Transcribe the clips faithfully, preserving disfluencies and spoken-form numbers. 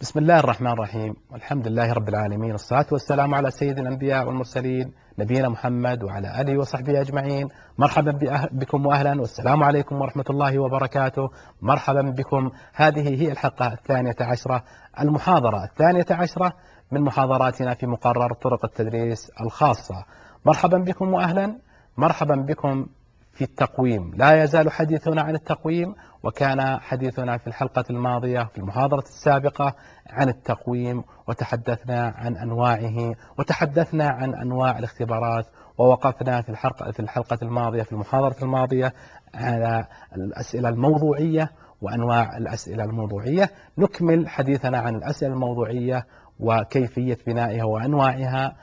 بسم الله الرحمن الرحيم، والحمد لله رب العالمين، والصلاة والسلام على سيد الأنبياء والمرسلين نبينا محمد وعلى آله وصحبه أجمعين. مرحبا بكم وأهلا، والسلام عليكم ورحمة الله وبركاته. مرحبا بكم. هذه هي الحلقة الثانية عشرة، المحاضرة الثانية عشرة من محاضراتنا في مقرر طرق التدريس الخاصة. مرحبا بكم وأهلا. مرحبا بكم في التقويم. لا يزال حديثنا عن التقويم، وكان حديثنا في الحلقة الماضية في المحاضرة السابقة عن التقويم، وتحدثنا عن أنواعه، وتحدثنا عن أنواع الاختبارات، ووقفنا في الحلقة في الحلقة الماضية في المحاضرة الماضية على الأسئلة الموضوعية وأنواع الأسئلة الموضوعية. نكمل حديثنا عن الأسئلة الموضوعية وكيفية بنائها وأنواعها،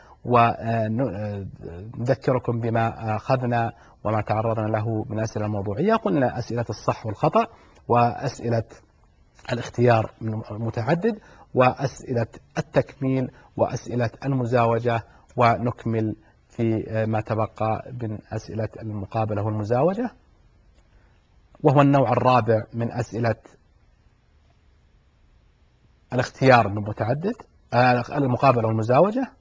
ونذكركم بما أخذنا وما تعرضنا له من أسئلة موضوعية. قلنا أسئلة الصح والخطأ، وأسئلة الاختيار المتعدد، وأسئلة التكميل، وأسئلة المزاوجة، ونكمل في ما تبقى من أسئلة المقابلة والمزاوجة، وهو النوع الرابع من أسئلة الاختيار المتعدد، المقابلة والمزاوجة.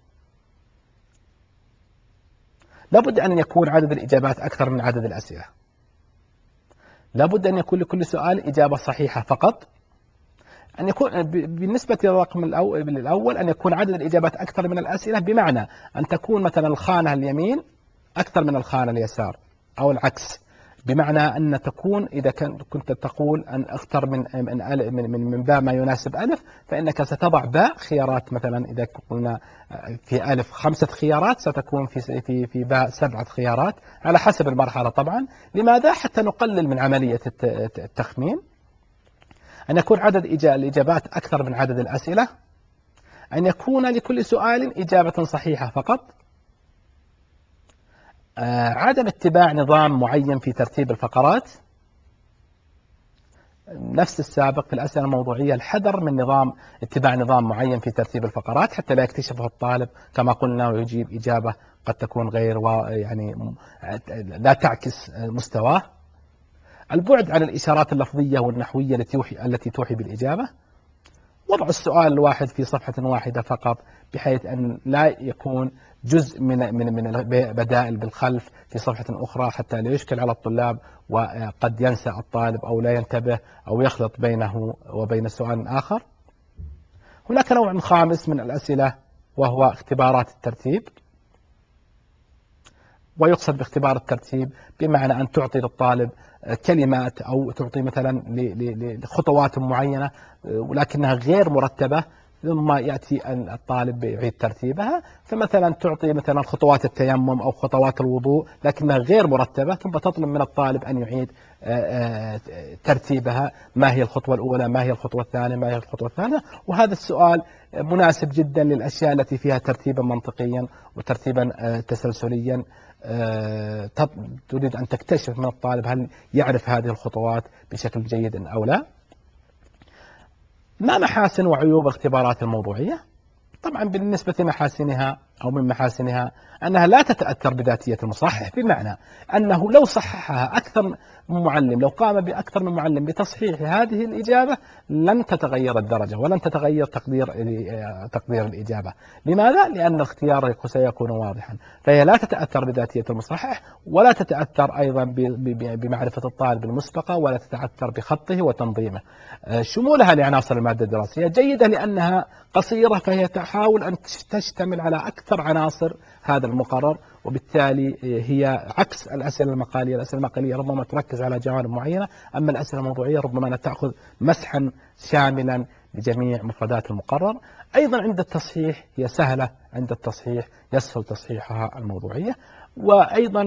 لابد أن يكون عدد الإجابات أكثر من عدد الأسئلة. لابد أن يكون لكل سؤال إجابة صحيحة فقط. أن يكون بالنسبة للرقم الأول أن يكون عدد الإجابات أكثر من الأسئلة، بمعنى أن تكون مثلا الخانة اليمين أكثر من الخانة اليسار، أو العكس. بمعنى أن تكون إذا كنت تقول أن اختر من من من من, من باء ما يناسب ألف، فإنك ستضع باء خيارات. مثلا إذا قلنا في ألف خمسة خيارات، ستكون في في في باء سبعة خيارات، على حسب المرحلة طبعا. لماذا؟ حتى نقلل من عملية التخمين. أن يكون عدد الإجابات أكثر من عدد الأسئلة. أن يكون لكل سؤال إجابة صحيحة فقط. عدم اتباع نظام معين في ترتيب الفقرات. نفس السابق في الأسئلة الموضوعية، الحذر من نظام اتباع نظام معين في ترتيب الفقرات حتى لا يكتشفه الطالب كما قلنا ويجيب إجابة قد تكون غير يعني لا تعكس مستواه. البعد عن الإشارات اللفظية والنحوية التي توحي التي توحي بالإجابة. وضع السؤال الواحد في صفحة واحدة فقط، بحيث أن لا يكون جزء من من من البدائل بالخلف في صفحة أخرى، حتى لا يشكل على الطلاب، وقد ينسى الطالب أو لا ينتبه أو يخلط بينه وبين سؤال آخر. هناك نوع خامس من الأسئلة، وهو اختبارات الترتيب. ويقصد باختبار الترتيب بمعنى أن تعطي للطالب كلمات، أو تعطي مثلا لخطوات معينة ولكنها غير مرتبة، ثم يأتي الطالب يعيد ترتيبها. فمثلا تعطي مثلا خطوات التيمم أو خطوات الوضوء لكنها غير مرتبة، ثم تطلب من الطالب أن يعيد ترتيبها. ما هي الخطوة الأولى؟ ما هي الخطوة الثانية؟ ما هي الخطوة الثالثة؟ وهذا السؤال مناسب جدا للأشياء التي فيها ترتيبا منطقيا وترتيبا تسلسليا. تريد أن تكتشف من الطالب هل يعرف هذه الخطوات بشكل جيد أو لا. ما محاسن وعيوب الاختبارات الموضوعية؟ طبعا بالنسبة لمحاسنها أو من محاسنها أنها لا تتأثر بذاتية المصحح، بمعنى أنه لو صححها أكثر من معلم، لو قام بأكثر من معلم بتصحيح هذه الإجابة، لن تتغير الدرجة ولن تتغير تقدير تقدير الإجابة. لماذا؟ لأن الاختيار سيكون واضحا. فهي لا تتأثر بذاتية المصحح، ولا تتأثر أيضا بمعرفة الطالب المسبقة، ولا تتأثر بخطه وتنظيمه. شمولها لعناصر المادة الدراسية جيدة لأنها قصيرة، فهي تحاول أن تشتمل على أكثر عناصر هذا المقرر، وبالتالي هي عكس الأسئلة المقالية. الأسئلة المقالية ربما تركز على جوانب معينة، أما الأسئلة الموضوعية ربما أن تأخذ مسحا شاملا لجميع مفردات المقرر. أيضا عند التصحيح هي سهلة، عند التصحيح يسهل تصحيحها الموضوعية. وأيضا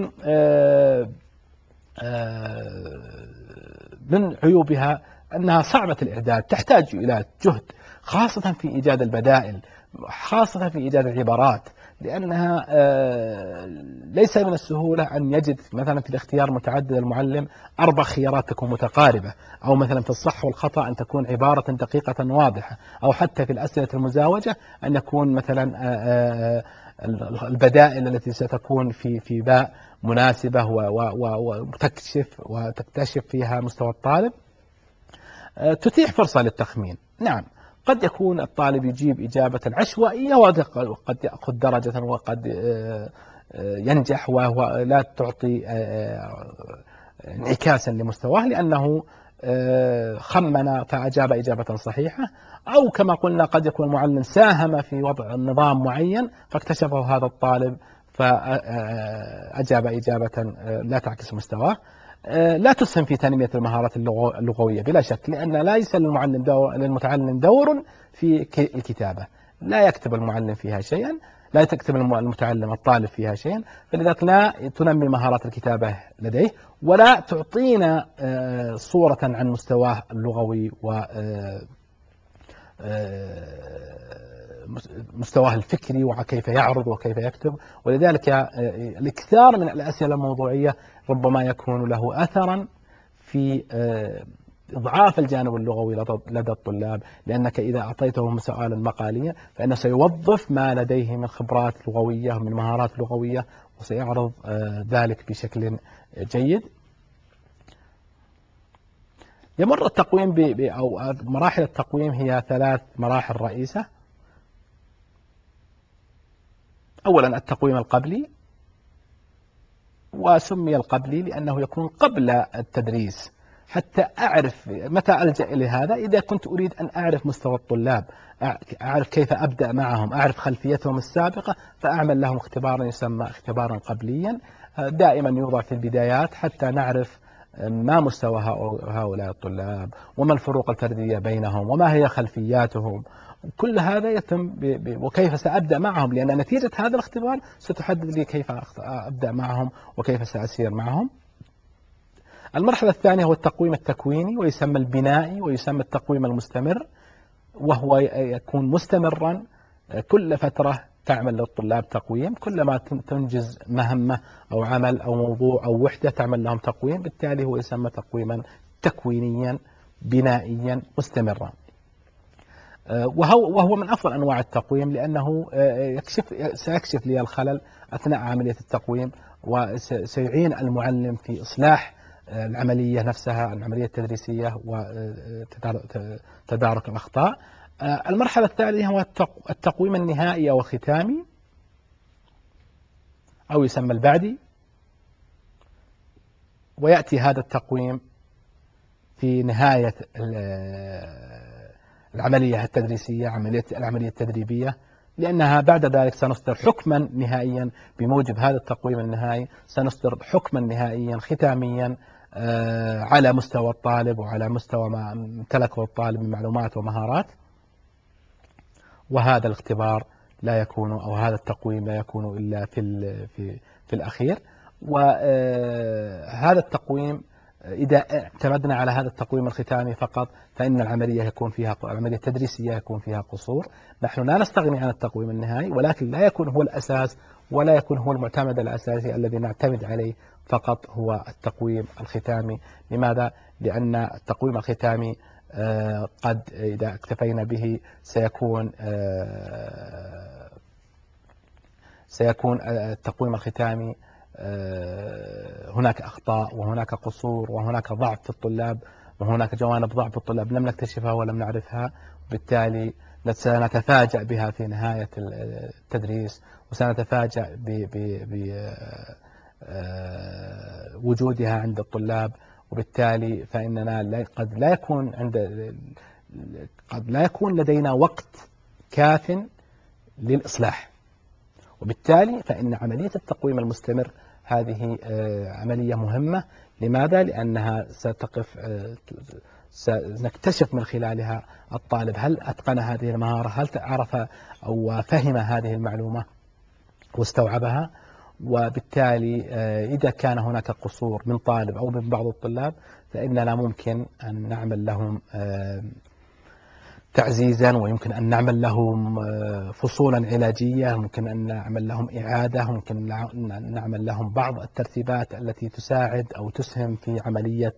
من عيوبها أنها صعبة الإعداد، تحتاج إلى جهد، خاصة في إيجاد البدائل، خاصة في إيجاد العبارات، لأنها ليس من السهولة أن يجد مثلا في الاختيار متعدد المعلم أربع خيارات تكون متقاربة، أو مثلا في الصح والخطأ أن تكون عبارة دقيقة واضحة، أو حتى في الأسئلة المزاوجة أن يكون مثلا البدائل التي ستكون في في باء مناسبة وتكشف وتكتشف فيها مستوى الطالب. تتيح فرصة للتخمين. نعم، قد يكون الطالب يجيب إجابة عشوائية وقد يأخذ درجة وقد ينجح وهو لا تعطي انعكاسا لمستواه لأنه خمن فأجاب إجابة صحيحة، أو كما قلنا قد يكون المعلم ساهم في وضع نظام معين فاكتشفه هذا الطالب فأجاب إجابة لا تعكس مستواه. لا تسهم في تنمية المهارات اللغوية بلا شك، لأن ليس للمعلم دور للمتعلم دور في الكتابة، لا يكتب المعلم فيها شيئا، لا تكتب المتعلم الطالب فيها شيئا، فلذلك لا تنمي مهارات الكتابة لديه ولا تعطينا صورة عن مستواه اللغوي و مستواه الفكري وكيف يعرض وكيف يكتب. ولذلك الإكثار من الأسئلة الموضوعية ربما يكون له أثرا في إضعاف الجانب اللغوي لدى الطلاب، لأنك إذا أعطيتهم سؤالا مقاليا فإنه سيوظف ما لديه من خبرات لغوية من مهارات لغوية وسيعرض ذلك بشكل جيد. يمر التقويم ب أو مراحل التقويم هي ثلاث مراحل رئيسة. أولا التقويم القبلي، وسمي القبلي لأنه يكون قبل التدريس حتى أعرف متى ألجأ إلى هذا. إذا كنت أريد أن أعرف مستوى الطلاب، أعرف كيف أبدأ معهم، أعرف خلفيتهم السابقة، فأعمل لهم اختبارا يسمى اختبارا قبليا دائما يوضع في البدايات حتى نعرف ما مستوى هؤلاء الطلاب وما الفروق الفردية بينهم وما هي خلفياتهم. كل هذا يتم ب... ب... وكيف سأبدأ معهم، لأن نتيجة هذا الاختبار ستحدد لي كيف أبدأ معهم وكيف سأسير معهم. المرحلة الثانية هو التقويم التكويني، ويسمى البنائي، ويسمى التقويم المستمر، وهو يكون مستمرا كل فترة تعمل للطلاب تقويم، كلما تنجز مهمة أو عمل أو موضوع أو وحدة تعمل لهم تقويم، بالتالي هو يسمى تقويما تكوينيا بنائيا مستمرا. وهو وهو من أفضل أنواع التقويم لأنه يكشف سيكشف لي الخلل أثناء عملية التقويم، وسيعين المعلم في إصلاح العملية نفسها، العملية التدريسية وتدارك الأخطاء. المرحلة الثالثة هو التقويم النهائي أو الختامي، أو يسمى البعدي، ويأتي هذا التقويم في نهاية العملية التدريسية، عملية العملية التدريبية، لأنها بعد ذلك سنصدر حكما نهائيا بموجب هذا التقويم النهائي، سنصدر حكما نهائيا ختاميا على مستوى الطالب وعلى مستوى ما امتلكه الطالب من معلومات ومهارات. وهذا الاختبار لا يكون أو هذا التقويم لا يكون إلا في في في الأخير. وهذا التقويم إذا اعتمدنا على هذا التقويم الختامي فقط فإن العملية يكون فيها العملية التدريسية يكون فيها قصور. نحن لا نستغني عن التقويم النهائي، ولكن لا يكون هو الأساس ولا يكون هو المعتمد الأساسي الذي نعتمد عليه فقط هو التقويم الختامي. لماذا؟ لأن التقويم الختامي قد إذا اكتفينا به سيكون سيكون التقويم الختامي هناك أخطاء وهناك قصور وهناك ضعف في الطلاب وهناك جوانب ضعف في الطلاب لم نكتشفها ولم نعرفها، بالتالي سنتفاجأ بها في نهاية التدريس، وسنتفاجأ بوجودها عند الطلاب. وبالتالي فإننا قد لا يكون عند قد لا يكون لدينا وقت كاف للإصلاح. وبالتالي فإن عملية التقويم المستمر هذه عملية مهمة. لماذا؟ لأنها ستقف سنكتشف من خلالها الطالب هل أتقن هذه المهارة، هل عرف أو فهم هذه المعلومة واستوعبها. وبالتالي إذا كان هناك قصور من طالب أو من بعض الطلاب فإننا ممكن أن نعمل لهم تعزيزا، ويمكن أن نعمل لهم فصولا علاجية، ممكن أن نعمل لهم إعادة، ممكن أن نعمل لهم بعض الترتيبات التي تساعد أو تسهم في عملية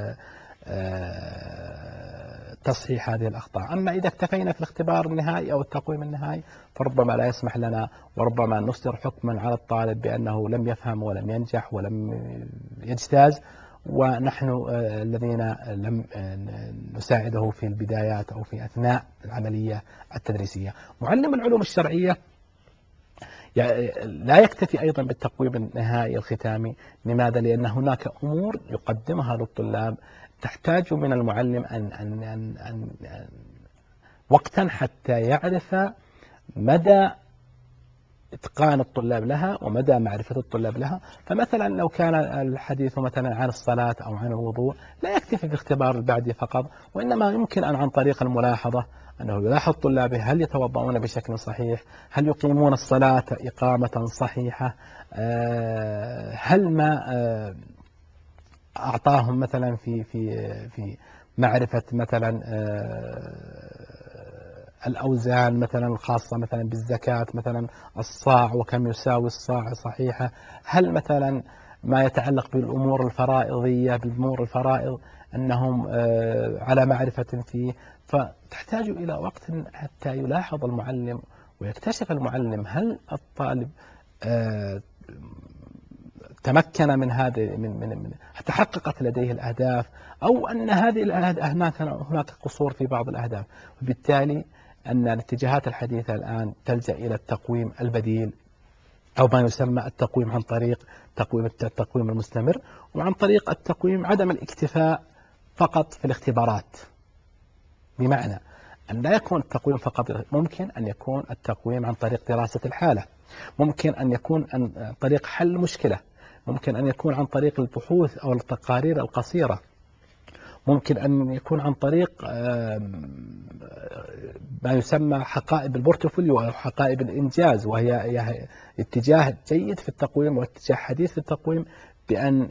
تصحيح هذه الأخطاء. أما إذا اكتفينا في الاختبار النهائي أو التقويم النهائي فربما لا يسمح لنا، وربما نصدر حكما على الطالب بأنه لم يفهم ولم ينجح ولم يجتاز، ونحن آه، الذين لم آه، نساعده في البدايات أو في أثناء العملية التدريسية. معلم العلوم الشرعية يعني لا يكتفي أيضا بالتقويم النهائي الختامي. لماذا؟ لأن هناك أمور يقدمها للطلاب تحتاج من المعلم أن, أن, أن, أن, أن وقتا حتى يعرف مدى إتقان الطلاب لها ومدى معرفة الطلاب لها. فمثلا لو كان الحديث مثلا عن الصلاة أو عن الوضوء لا يكتفي باختبار البعدي فقط، وإنما يمكن أن عن طريق الملاحظة أنه يلاحظ طلابه هل يتوضؤون بشكل صحيح، هل يقيمون الصلاة إقامة صحيحة، آه، هل ما آه، أعطاهم مثلا في في في معرفة مثلا آه، الأوزان مثلا الخاصة مثلا بالزكاة، مثلا الصاع وكم يساوي الصاع صحيحة، هل مثلا ما يتعلق بالأمور الفرائضية بالأمور الفرائض أنهم آه، على معرفة فيه. فتحتاج إلى وقت حتى يلاحظ المعلم ويكتشف المعلم هل الطالب آه، تمكن من هذه من من من تحققت لديه الأهداف، أو أن هذه الأهداف هناك هناك قصور في بعض الأهداف. وبالتالي أن الاتجاهات الحديثة الآن تلجأ إلى التقويم البديل، أو ما يسمى التقويم عن طريق تقويم التقويم المستمر، وعن طريق التقويم عدم الاكتفاء فقط في الاختبارات. بمعنى أن لا يكون التقويم فقط، ممكن أن يكون التقويم عن طريق دراسة الحالة، ممكن أن يكون عن طريق حل مشكلة، ممكن أن يكون عن طريق البحوث أو التقارير القصيرة، ممكن أن يكون عن طريق ما يسمى حقائب البورتفوليو أو حقائب الإنجاز، وهي اتجاه جيد في التقويم واتجاه حديث في التقويم، بأن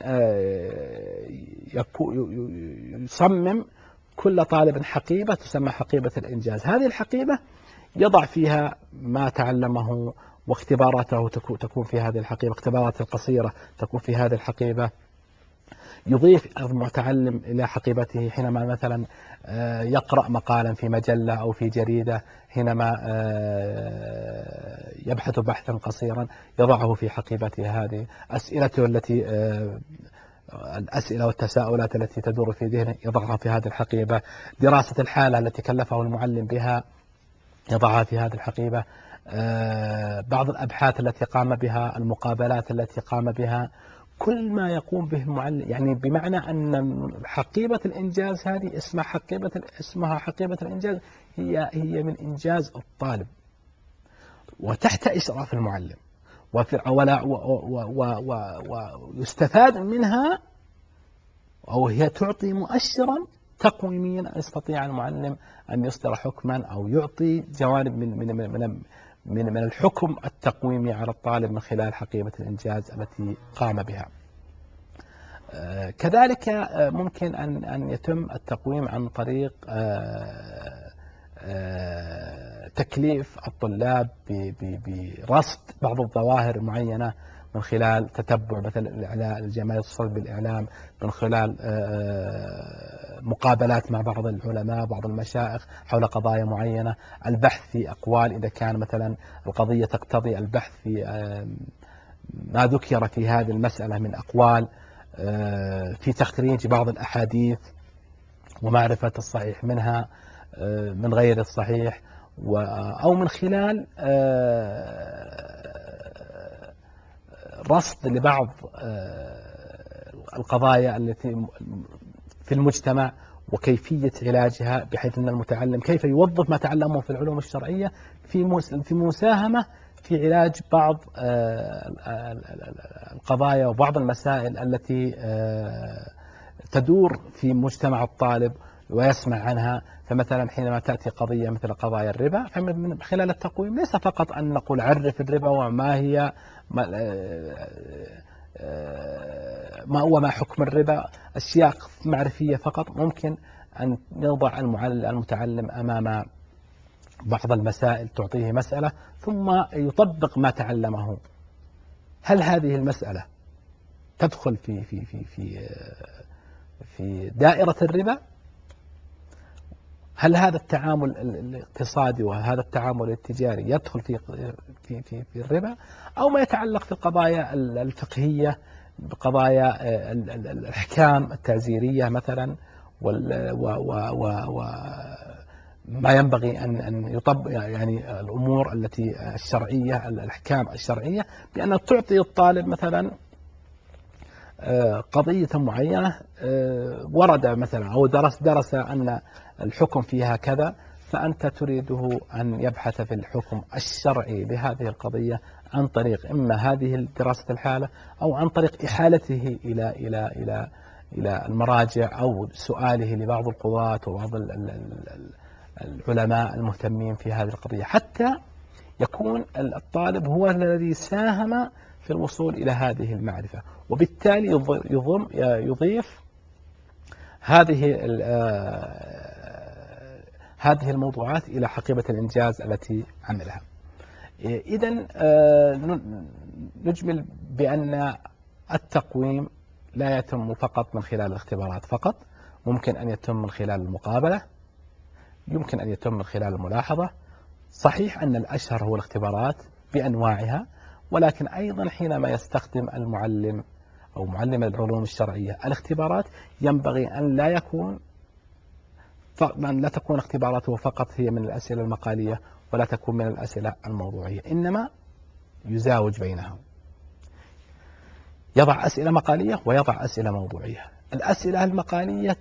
يصمم كل طالب حقيبة تسمى حقيبة الإنجاز. هذه الحقيبة يضع فيها ما تعلمه، واختباراته تكون في هذه الحقيبة، اختبارات القصيرة تكون في هذه الحقيبة. يضيف المتعلم إلى حقيبته حينما مثلا يقرأ مقالا في مجلة أو في جريدة، حينما يبحث بحثا قصيرا يضعه في حقيبته هذه، أسئلته التي الأسئلة والتساؤلات التي تدور في ذهنه يضعها في هذه الحقيبة، دراسة الحالة التي كلفه المعلم بها يضعها في هذه الحقيبة، بعض الأبحاث التي قام بها، المقابلات التي قام بها، كل ما يقوم به المعلم. يعني بمعنى أن حقيبة الإنجاز هذه اسمها حقيبة اسمها حقيبة الإنجاز، هي هي من إنجاز الطالب وتحت إشراف المعلم، ويستفاد منها، أو هي تعطي مؤشرا تقويميا يستطيع المعلم أن يصدر حكما أو يعطي جوانب من من من من, من الحكم التقويمي على الطالب من خلال حقيبة الإنجاز التي قام بها. كذلك ممكن أن أن يتم التقويم عن طريق تكليف الطلاب برصد بعض الظواهر المعينة من خلال تتبع مثلا الإعلام، الجمعية تتصل بالإعلام، من خلال مقابلات مع بعض العلماء بعض المشايخ حول قضايا معينة، البحث في أقوال إذا كان مثلا القضية تقتضي البحث في ما ذكر في هذه المسألة من أقوال، في تخريج بعض الأحاديث ومعرفة الصحيح منها من غير الصحيح، أو من خلال رصد لبعض القضايا التي في المجتمع وكيفية علاجها، بحيث أن المتعلم كيف يوظف ما تعلمه في العلوم الشرعية في في مساهمة في علاج بعض القضايا وبعض المسائل التي تدور في مجتمع الطالب ويسمع عنها. فمثلا حينما تأتي قضية مثل قضايا الربا، فمن خلال التقويم ليس فقط أن نقول عرف الربا وما هي ما هو ما حكم الربا، أشياء معرفية فقط، ممكن أن يوضع المتعلم أمام بعض المسائل تعطيه مسألة ثم يطبق ما تعلمه. هل هذه المسألة تدخل في في في في في دائرة الربا؟ هل هذا التعامل الاقتصادي وهذا التعامل التجاري يدخل في في في في الربا، أو ما يتعلق في القضايا الفقهية بقضايا الأحكام التعزيرية مثلا، وما ينبغي أن أن يطبق، يعني الأمور التي الشرعية، الأحكام الشرعية، بأن تعطي الطالب مثلا قضية معينة ورد مثلا أو درس درس أن الحكم فيها كذا، فأنت تريده أن يبحث في الحكم الشرعي لهذه القضية عن طريق إما هذه دراسة الحالة أو عن طريق إحالته إلى إلى إلى إلى المراجع أو سؤاله لبعض القضاة وبعض العلماء المهتمين في هذه القضية، حتى يكون الطالب هو الذي ساهم في الوصول إلى هذه المعرفة، وبالتالي يضم يضيف هذه هذه الموضوعات إلى حقيبة الإنجاز التي عملها. إذن نجمل بأن التقويم لا يتم فقط من خلال الاختبارات فقط، ممكن أن يتم من خلال المقابلة، يمكن أن يتم من خلال الملاحظة. صحيح أن الأشهر هو الاختبارات بأنواعها، ولكن أيضا حينما يستخدم المعلم أو معلم العلوم الشرعية الاختبارات، ينبغي أن لا يكون أن لا تكون اختباراته فقط هي من الأسئلة المقالية ولا تكون من الأسئلة الموضوعية، إنما يزاوج بينها، يضع أسئلة مقالية ويضع أسئلة موضوعية. الأسئلة المقالية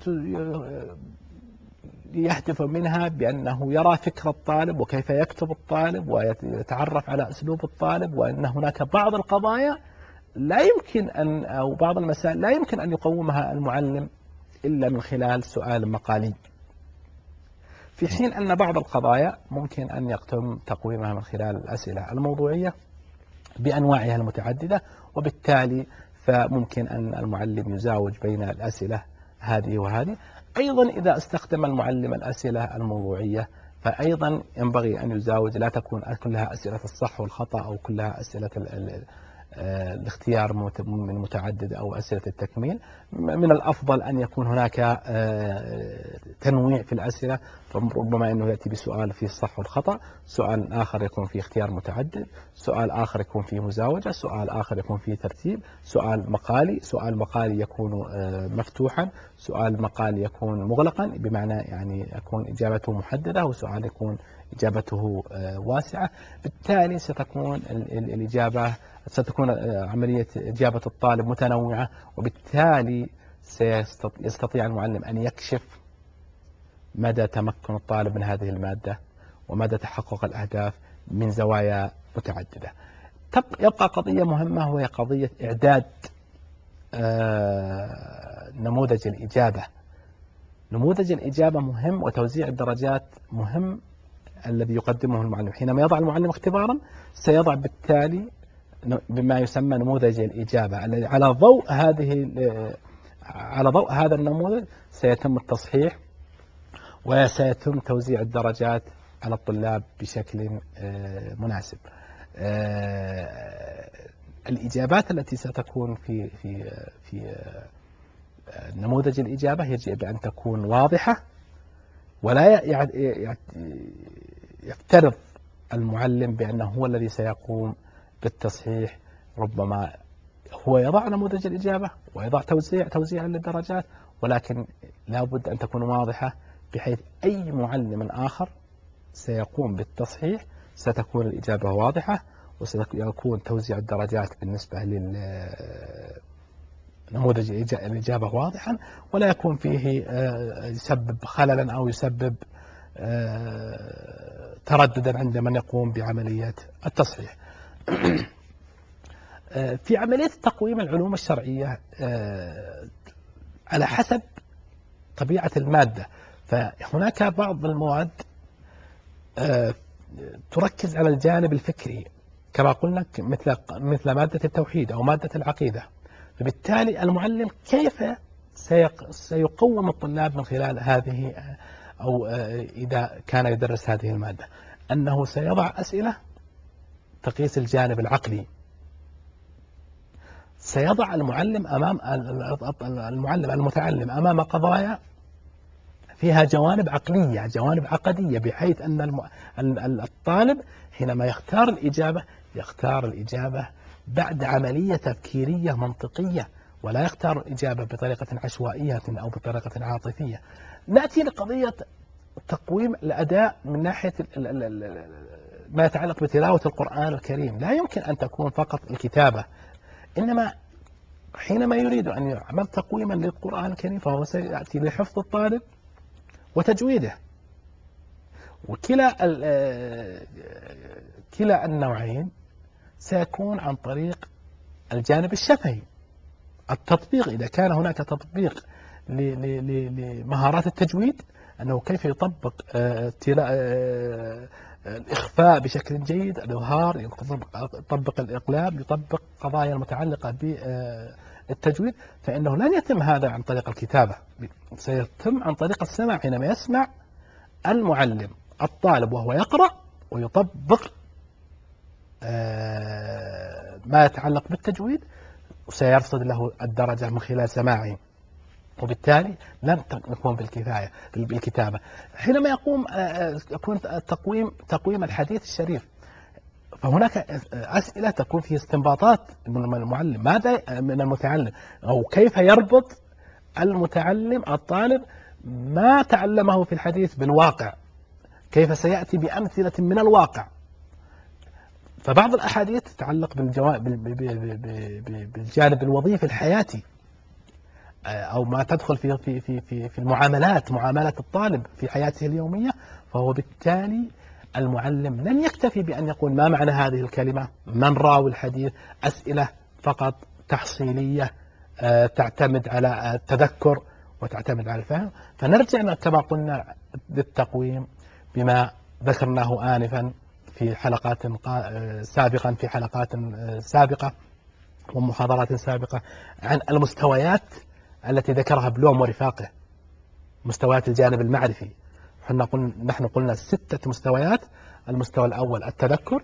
يهدف منها بأنه يرى فكر الطالب وكيف يكتب الطالب ويتعرف على أسلوب الطالب، وأن هناك بعض القضايا لا يمكن أن أو بعض المسائل لا يمكن أن يقومها المعلم إلا من خلال سؤال مقالي، في حين أن بعض القضايا ممكن أن يتم تقويمها من خلال الأسئلة الموضوعية بأنواعها المتعددة، وبالتالي فممكن أن المعلم يزاوج بين الأسئلة هذه وهذه. أيضا إذا استخدم المعلم الأسئلة الموضوعية فأيضا ينبغي أن يزاوج، لا تكون كلها أسئلة الصح والخطأ أو كلها أسئلة الاختيار من متعدد أو أسئلة التكميل. من الأفضل أن يكون هناك تنويع في الأسئلة، فربما أنه يأتي بسؤال فيه الصح والخطأ، سؤال آخر يكون فيه اختيار متعدد، سؤال آخر يكون فيه مزاوجة، سؤال آخر يكون فيه ترتيب، سؤال مقالي، سؤال مقالي يكون مفتوحا، سؤال مقالي يكون مغلقا بمعنى يعني يكون إجابته محددة، وسؤال يكون إجابته واسعة. بالتالي ستكون الإجابة ستكون عملية إجابة الطالب متنوعة، وبالتالي سيستطيع المعلم أن يكشف مدى تمكن الطالب من هذه المادة ومدى تحقق الأهداف من زوايا متعددة. يبقى قضية مهمة وهي قضية إعداد نموذج الإجابة. نموذج الإجابة مهم، وتوزيع الدرجات مهم الذي يقدمه المعلم. حينما يضع المعلم اختبارا سيضع بالتالي بما يسمى نموذج الإجابة الذي على ضوء هذه على ضوء هذا النموذج سيتم التصحيح وسيتم توزيع الدرجات على الطلاب بشكل مناسب. الإجابات التي ستكون في في في نموذج الإجابة يجب أن تكون واضحة، ولا يفترض المعلم بأنه هو الذي سيقوم بالتصحيح. ربما هو يضع نموذج الإجابة ويضع توزيع توزيع للدرجات، ولكن لا بد أن تكون واضحة بحيث أي معلم آخر سيقوم بالتصحيح ستكون الإجابة واضحة، وسيكون توزيع الدرجات بالنسبة للنموذج الإجابة واضحا، ولا يكون فيه يسبب خللا أو يسبب ترددا عند من يقوم بعملية التصحيح. في عملية تقويم العلوم الشرعية على حسب طبيعة المادة، فهناك بعض المواد تركز على الجانب الفكري كما قلنا، مثل مثل مادة التوحيد أو مادة العقيدة، فبالتالي المعلم كيف سيقوم الطلاب من خلال هذه، أو إذا كان يدرس هذه المادة، أنه سيضع أسئلة تقيس الجانب العقلي. سيضع المعلم أمام المعلم المتعلم أمام قضايا فيها جوانب عقلية، جوانب عقدية، بحيث أن الطالب حينما يختار الإجابة يختار الإجابة بعد عملية تفكيرية منطقية، ولا يختار الإجابة بطريقة عشوائية أو بطريقة عاطفية. نأتي لقضية تقويم الأداء من ناحية ما يتعلق بتلاوة القرآن الكريم. لا يمكن أن تكون فقط الكتابة، إنما حينما يريد أن يعمل تقويما للقرآن الكريم فهو سيأتي لحفظ الطالب وتجويده. وكلا كلا النوعين سيكون عن طريق الجانب الشفهي، التطبيق. إذا كان هناك تطبيق لمهارات التجويد، أنه كيف يطبق الإخفاء بشكل جيد، الإظهار، يطبق الإقلاب، يطبق قضايا المتعلقة بالتجويد، فإنه لن يتم هذا عن طريق الكتابة، سيتم عن طريق السمع. حينما يسمع المعلم الطالب وهو يقرأ ويطبق ما يتعلق بالتجويد، وسيرصد له الدرجة من خلال سماعه، وبالتالي لن نكون بالكفاية بالكتابة. حينما يقوم يكون تقويم تقويم الحديث الشريف، فهناك أسئلة تكون فيه استنباطات من المعلم، ماذا من المتعلم، أو كيف يربط المتعلم الطالب ما تعلمه في الحديث بالواقع، كيف سيأتي بأمثلة من الواقع. فبعض الأحاديث تتعلق بالجانب الوظيفي الحياتي، أو ما تدخل في في في في في المعاملات، معاملة الطالب في حياته اليومية، فهو بالتالي المعلم لن يكتفي بأن يقول ما معنى هذه الكلمة، من راوي الحديث، أسئلة فقط تحصيلية تعتمد على التذكر وتعتمد على الفهم. فنرجع كما قلنا للتقويم بما ذكرناه آنفا في حلقات سابقا في حلقات سابقة ومحاضرات سابقة عن المستويات التي ذكرها بلوم ورفاقه، مستويات الجانب المعرفي. احنا قلنا نحن قلنا ستة مستويات: المستوى الأول التذكر،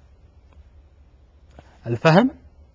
الفهم،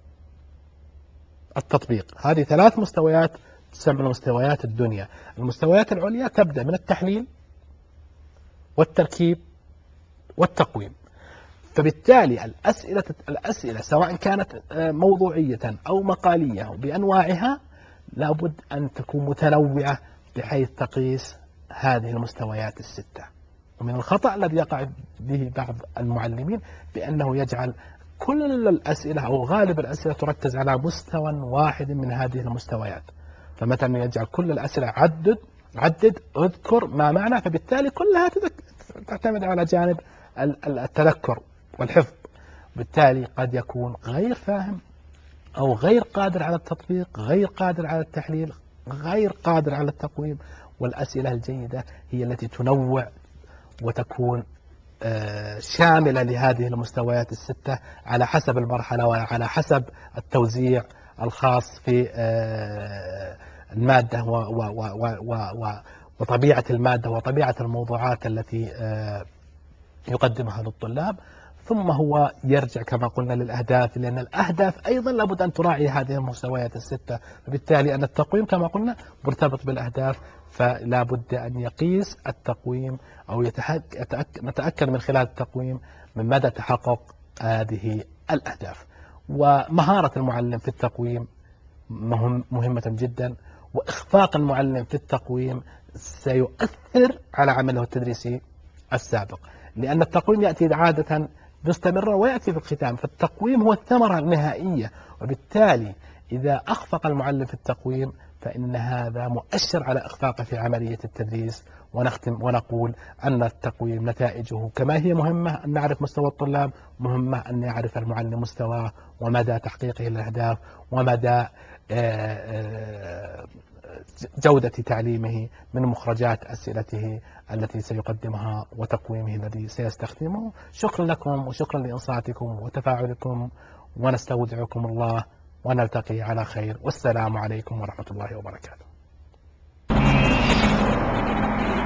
التطبيق. هذه ثلاث مستويات تسمى مستويات الدنيا. المستويات العليا تبدأ من التحليل والتركيب والتقويم. فبالتالي الأسئلة الأسئلة سواء كانت موضوعية أو مقالية أو بأنواعها لابد أن تكون متنوعة بحيث تقيس هذه المستويات الستة. ومن الخطأ الذي يقع به بعض المعلمين بأنه يجعل كل الأسئلة أو غالب الأسئلة تركز على مستوى واحد من هذه المستويات. فمثلا يجعل كل الأسئلة عدد عدد اذكر ما معنى، فبالتالي كلها تعتمد على جانب التذكر والحفظ. بالتالي قد يكون غير فاهم أو غير قادر على التطبيق، غير قادر على التحليل، غير قادر على التقويم. والأسئلة الجيدة هي التي تنوع وتكون شاملة لهذه المستويات الستة على حسب المرحلة وعلى حسب التوزيع الخاص في المادة وطبيعة المادة وطبيعة الموضوعات التي يقدمها للطلاب. ثم هو يرجع كما قلنا للأهداف، لأن الأهداف أيضا لابد أن تراعي هذه المستويات الستة. فبالتالي أن التقويم كما قلنا مرتبط بالأهداف، فلا بد أن يقيس التقويم أو نتأكد من خلال التقويم من مدى تحقق هذه الأهداف. ومهارة المعلم في التقويم مهم مهمة جدا، وإخفاق المعلم في التقويم سيؤثر على عمله التدريسي السابق، لأن التقويم يأتي عادة باستمرار ويأتي في الختام، فالتقويم هو الثمرة النهائية. وبالتالي إذا أخفق المعلم في التقويم فإن هذا مؤشر على إخفاقه في عملية التدريس. ونختم ونقول أن التقويم نتائجه كما هي مهمة أن نعرف مستوى الطلاب، مهمة أن يعرف المعلم مستواه ومدى تحقيقه للأهداف ومدى جودة تعليمه من مخرجات أسئلته التي سيقدمها وتقويمه الذي سيستخدمه. شكرا لكم وشكرا لإنصاتكم وتفاعلكم، ونستودعكم الله ونلتقي على خير، والسلام عليكم ورحمة الله وبركاته.